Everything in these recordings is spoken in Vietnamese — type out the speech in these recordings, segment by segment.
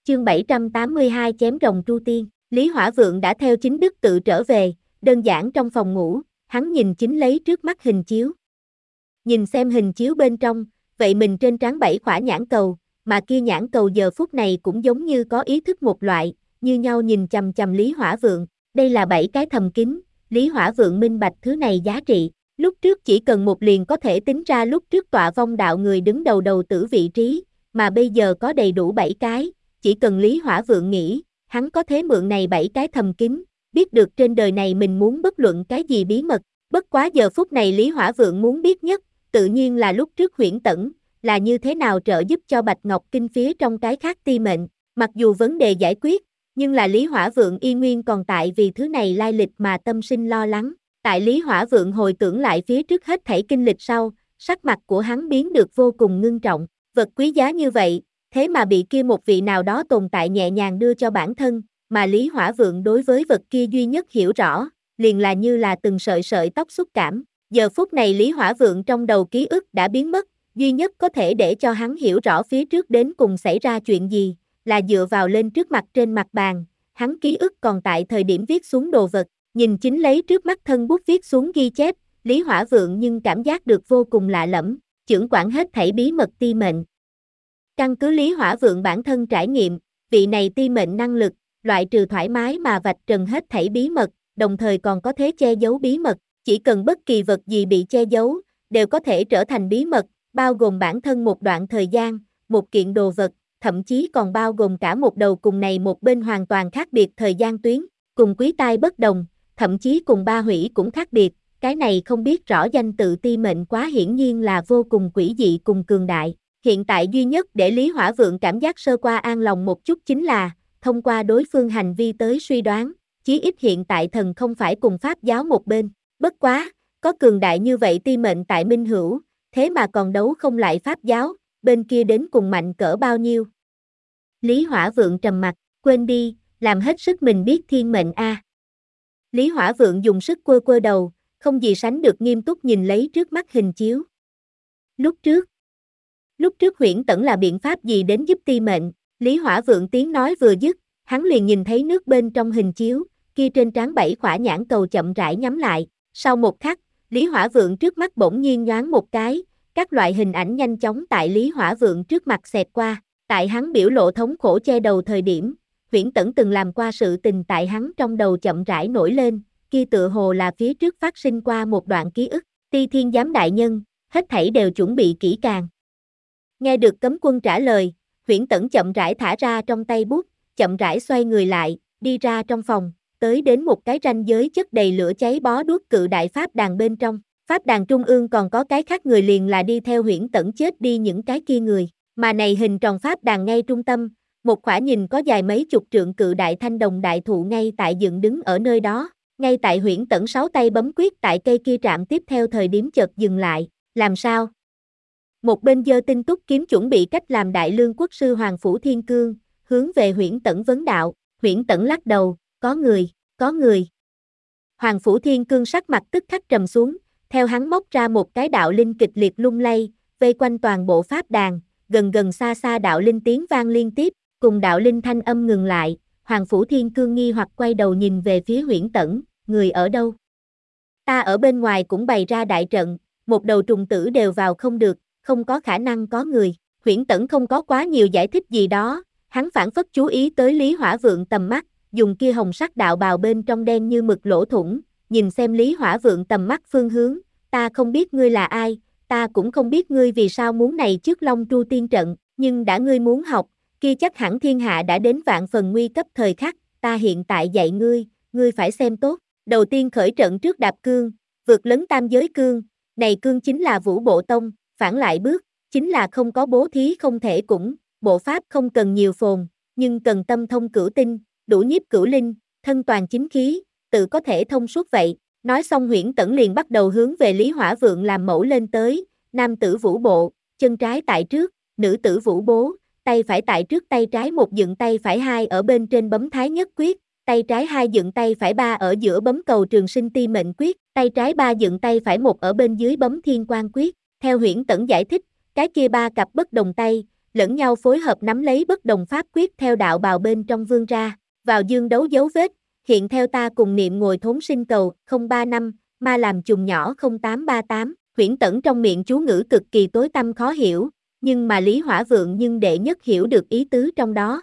Chương 782 chém rồng tru tiên. Lý Hỏa Vượng đã theo chính đức tự trở về, đơn giản trong phòng ngủ, hắn nhìn chính lấy trước mắt hình chiếu. Nhìn xem hình chiếu bên trong, vậy mình trên trán 7 khỏa nhãn cầu, mà kia nhãn cầu giờ phút này cũng giống như có ý thức một loại, như nhau nhìn chằm chằm Lý Hỏa Vượng. Đây là 7 cái thầm kín, Lý Hỏa Vượng minh bạch thứ này giá trị. Lúc trước chỉ cần một liền có thể tính ra lúc trước tọa vong đạo người đứng đầu tử vị trí, mà bây giờ có đầy đủ 7 cái, chỉ cần Lý Hỏa Vượng nghĩ, hắn có thế mượn này 7 cái thầm kín, biết được trên đời này mình muốn bất luận cái gì bí mật. Bất quá giờ phút này Lý Hỏa Vượng muốn biết nhất, tự nhiên là lúc trước Huyễn Tẩn, là như thế nào trợ giúp cho Bạch Ngọc Kinh phía trong cái khác ti mệnh. Mặc dù vấn đề giải quyết, nhưng là Lý Hỏa Vượng y nguyên còn tại vì thứ này lai lịch mà tâm sinh lo lắng. Tại Lý Hỏa Vượng hồi tưởng lại phía trước hết thảy kinh lịch sau, sắc mặt của hắn biến được vô cùng ngưng trọng. Vật quý giá như vậy, thế mà bị kia một vị nào đó tồn tại nhẹ nhàng đưa cho bản thân, mà Lý Hỏa Vượng đối với vật kia duy nhất hiểu rõ, liền là như là từng sợi sợi tóc xúc cảm. Giờ phút này Lý Hỏa Vượng trong đầu ký ức đã biến mất, duy nhất có thể để cho hắn hiểu rõ phía trước đến cùng xảy ra chuyện gì, là dựa vào lên trước mặt trên mặt bàn, hắn ký ức còn tại thời điểm viết xuống đồ vật, nhìn chính lấy trước mắt thân bút viết xuống ghi chép, Lý Hỏa Vượng nhưng cảm giác được vô cùng lạ lẫm, chưởng quản hết thảy bí mật ti mệnh. Căn cứ Lý Hỏa Vượng bản thân trải nghiệm, vị này ti mệnh năng lực, loại trừ thoải mái mà vạch trần hết thảy bí mật, đồng thời còn có thể che giấu bí mật, chỉ cần bất kỳ vật gì bị che giấu, đều có thể trở thành bí mật, bao gồm bản thân một đoạn thời gian, một kiện đồ vật, thậm chí còn bao gồm cả một đầu cùng này một bên hoàn toàn khác biệt thời gian tuyến, cùng quý tai bất đồng, thậm chí cùng ba hủy cũng khác biệt, cái này không biết rõ danh tự ti mệnh quá hiển nhiên là vô cùng quỷ dị cùng cường đại. Hiện tại duy nhất để Lý Hỏa Vượng cảm giác sơ qua an lòng một chút chính là, thông qua đối phương hành vi tới suy đoán, chí ít hiện tại thần không phải cùng Pháp giáo một bên. Bất quá, có cường đại như vậy ti mệnh tại Minh Hữu, thế mà còn đấu không lại Pháp giáo, bên kia đến cùng mạnh cỡ bao nhiêu. Lý Hỏa Vượng trầm mặt, quên đi, làm hết sức mình biết thiên mệnh a. Lý Hỏa Vượng dùng sức quơ đầu, không gì sánh được nghiêm túc nhìn lấy trước mắt hình chiếu. Lúc trước Huyễn Tẩn là biện pháp gì đến giúp ti mệnh, Lý Hỏa Vượng tiếng nói vừa dứt, hắn liền nhìn thấy nước bên trong hình chiếu, kia trên trán 7 khỏa nhãn cầu chậm rãi nhắm lại, sau một khắc, Lý Hỏa Vượng trước mắt bỗng nhiên nhoáng một cái, các loại hình ảnh nhanh chóng tại Lý Hỏa Vượng trước mặt xẹt qua, tại hắn biểu lộ thống khổ che đầu thời điểm, Huyễn Tẩn từng làm qua sự tình tại hắn trong đầu chậm rãi nổi lên, kia tựa hồ là phía trước phát sinh qua một đoạn ký ức, Ti Thiên Giám đại nhân, hết thảy đều chuẩn bị kỹ càng. Nghe được cấm quân trả lời, Huyễn Tẩn chậm rãi thả ra trong tay bút, chậm rãi xoay người lại, đi ra trong phòng, tới đến một cái ranh giới chất đầy lửa cháy bó đuốc cự đại pháp đàn bên trong. Pháp đàn trung ương còn có cái khác người liền là đi theo Huyễn Tẩn chết đi những cái kia người, mà này hình tròn pháp đàn ngay trung tâm, một khỏa nhìn có dài mấy chục trượng cự đại thanh đồng đại thụ ngay tại dựng đứng ở nơi đó, ngay tại Huyễn Tẩn 6 tay bấm quyết tại cây kia trạm tiếp theo thời điểm chợt dừng lại, làm sao? Một bên giơ tinh túc kiếm chuẩn bị cách làm đại lương quốc sư Hoàng Phủ Thiên Cương, hướng về Huyễn Tẩn vấn đạo, Huyễn Tẩn lắc đầu, có người. Hoàng Phủ Thiên Cương sắc mặt tức khắc trầm xuống, theo hắn móc ra một cái đạo linh kịch liệt lung lay, vây quanh toàn bộ pháp đàn, gần xa đạo linh tiếng vang liên tiếp, cùng đạo linh thanh âm ngừng lại, Hoàng Phủ Thiên Cương nghi hoặc quay đầu nhìn về phía Huyễn Tẩn, người ở đâu? Ta ở bên ngoài cũng bày ra đại trận, một đầu trùng tử đều vào không được, không có khả năng có người. Huyễn Tẩn không có quá nhiều giải thích gì đó, hắn phản phất chú ý tới Lý Hỏa Vượng tầm mắt, dùng kia hồng sắc đạo bào bên trong đen như mực lỗ thủng, nhìn xem Lý Hỏa Vượng tầm mắt phương hướng, ta không biết ngươi là ai, ta cũng không biết ngươi vì sao muốn này trước Long Tru tiên trận, nhưng đã ngươi muốn học, kia chắc hẳn thiên hạ đã đến vạn phần nguy cấp thời khắc, ta hiện tại dạy ngươi phải xem tốt. Đầu tiên khởi trận trước đạp cương, vượt lấn tam giới cương, này cương chính là Vũ Bộ Tông, phản lại bước, chính là không có bố thí không thể cũng, bộ pháp không cần nhiều phồn, nhưng cần tâm thông cửu tinh, đủ nhiếp cửu linh, thân toàn chính khí, tự có thể thông suốt vậy. Nói xong Huyễn Tẩn liền bắt đầu hướng về Lý Hỏa Vượng làm mẫu lên tới, nam tử Vũ Bộ, chân trái tại trước, nữ tử Vũ Bố, tay phải tại trước tay trái một dựng tay phải hai ở bên trên bấm Thái Nhất Quyết, tay trái hai dựng tay phải ba ở giữa bấm Cầu Trường Sinh Ti Mệnh Quyết, tay trái ba dựng tay phải một ở bên dưới bấm Thiên Quang Quyết. Theo Huyễn Tẩn giải thích, cái kia ba cặp bất đồng tay, lẫn nhau phối hợp nắm lấy bất đồng pháp quyết theo đạo bào bên trong vươn ra, vào dương đấu dấu vết, hiện theo ta cùng niệm ngồi thốn sinh cầu, 035, ma làm chùm nhỏ 0838, Huyễn Tẩn trong miệng chú ngữ cực kỳ tối tăm khó hiểu, nhưng mà Lý Hỏa Vượng nhưng đệ nhất hiểu được ý tứ trong đó.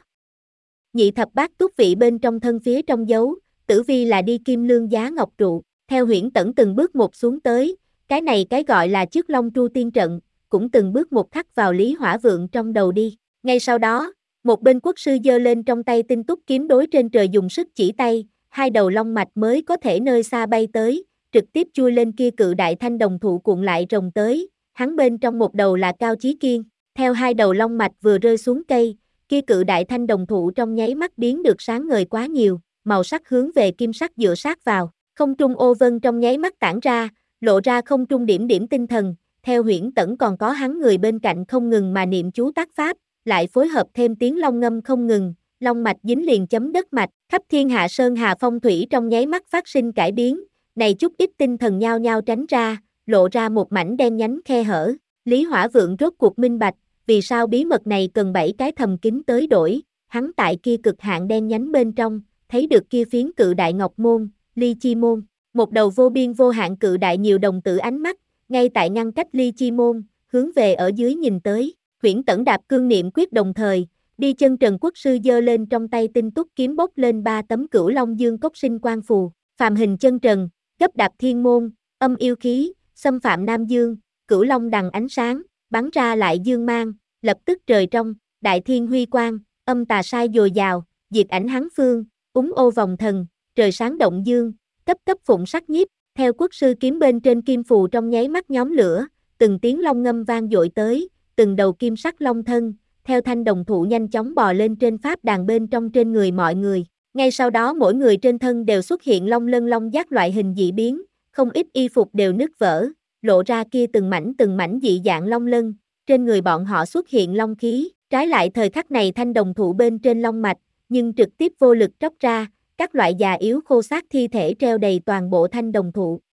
Nhị thập bát túc vị bên trong thân phía trong dấu, tử vi là đi kim lương giá ngọc trụ, theo Huyễn Tẩn từng bước một xuống tới, cái này cái gọi là trước Long Tru tiên trận, cũng từng bước một khắc vào Lý Hỏa Vượng trong đầu đi. Ngay sau đó, một bên quốc sư giơ lên trong tay tinh túc kiếm đối trên trời dùng sức chỉ tay, hai đầu long mạch mới có thể nơi xa bay tới, trực tiếp chui lên kia cự đại thanh đồng thụ cuộn lại rồng tới, hắn bên trong một đầu là Cao Chí Kiên, theo hai đầu long mạch vừa rơi xuống cây, kia cự đại thanh đồng thụ trong nháy mắt biến được sáng ngời quá nhiều, màu sắc hướng về kim sắc dựa sát vào, không trung ô vân trong nháy mắt tản ra, lộ ra không trung điểm điểm tinh thần, theo Huyễn Tẩn còn có hắn người bên cạnh không ngừng mà niệm chú tác pháp, lại phối hợp thêm tiếng long ngâm không ngừng, long mạch dính liền chấm đất mạch, khắp thiên hạ sơn hà phong thủy trong nháy mắt phát sinh cải biến, này chút ít tinh thần nhao nhao tránh ra, lộ ra một mảnh đen nhánh khe hở. Lý Hỏa Vượng rốt cuộc minh bạch, vì sao bí mật này cần 7 cái thầm kín tới đổi, hắn tại kia cực hạn đen nhánh bên trong, thấy được kia phiến cự đại ngọc môn, ly chi môn, một đầu vô biên vô hạn cự đại nhiều đồng tử ánh mắt, ngay tại ngăn cách ly chi môn, hướng về ở dưới nhìn tới, Huyễn Tẩn đạp cương niệm quyết đồng thời, đi chân trần quốc sư giơ lên trong tay tinh túc kiếm bốc lên 3 tấm Cửu Long Dương cốc sinh quang phù, phàm hình chân trần, gấp đạp thiên môn, âm yêu khí, xâm phạm Nam Dương, Cửu Long đằng ánh sáng, bắn ra lại dương mang, lập tức trời trong, đại thiên huy quang, âm tà sai dồi dào, diệt ảnh hắn phương, úng ô vòng thần, trời sáng động dương, cấp cấp phụng sắc nhiếp, theo quốc sư kiếm bên trên kim phù trong nháy mắt nhóm lửa, từng tiếng long ngâm vang dội tới, từng đầu kim sắc long thân, theo thanh đồng thụ nhanh chóng bò lên trên pháp đàn bên trong trên người mọi người. Ngay sau đó mỗi người trên thân đều xuất hiện long lân long giác loại hình dị biến, không ít y phục đều nứt vỡ, lộ ra kia từng mảnh dị dạng long lân, trên người bọn họ xuất hiện long khí, trái lại thời khắc này thanh đồng thụ bên trên long mạch, nhưng trực tiếp vô lực tróc ra, các loại già yếu khô xác thi thể treo đầy toàn bộ thanh đồng thụ.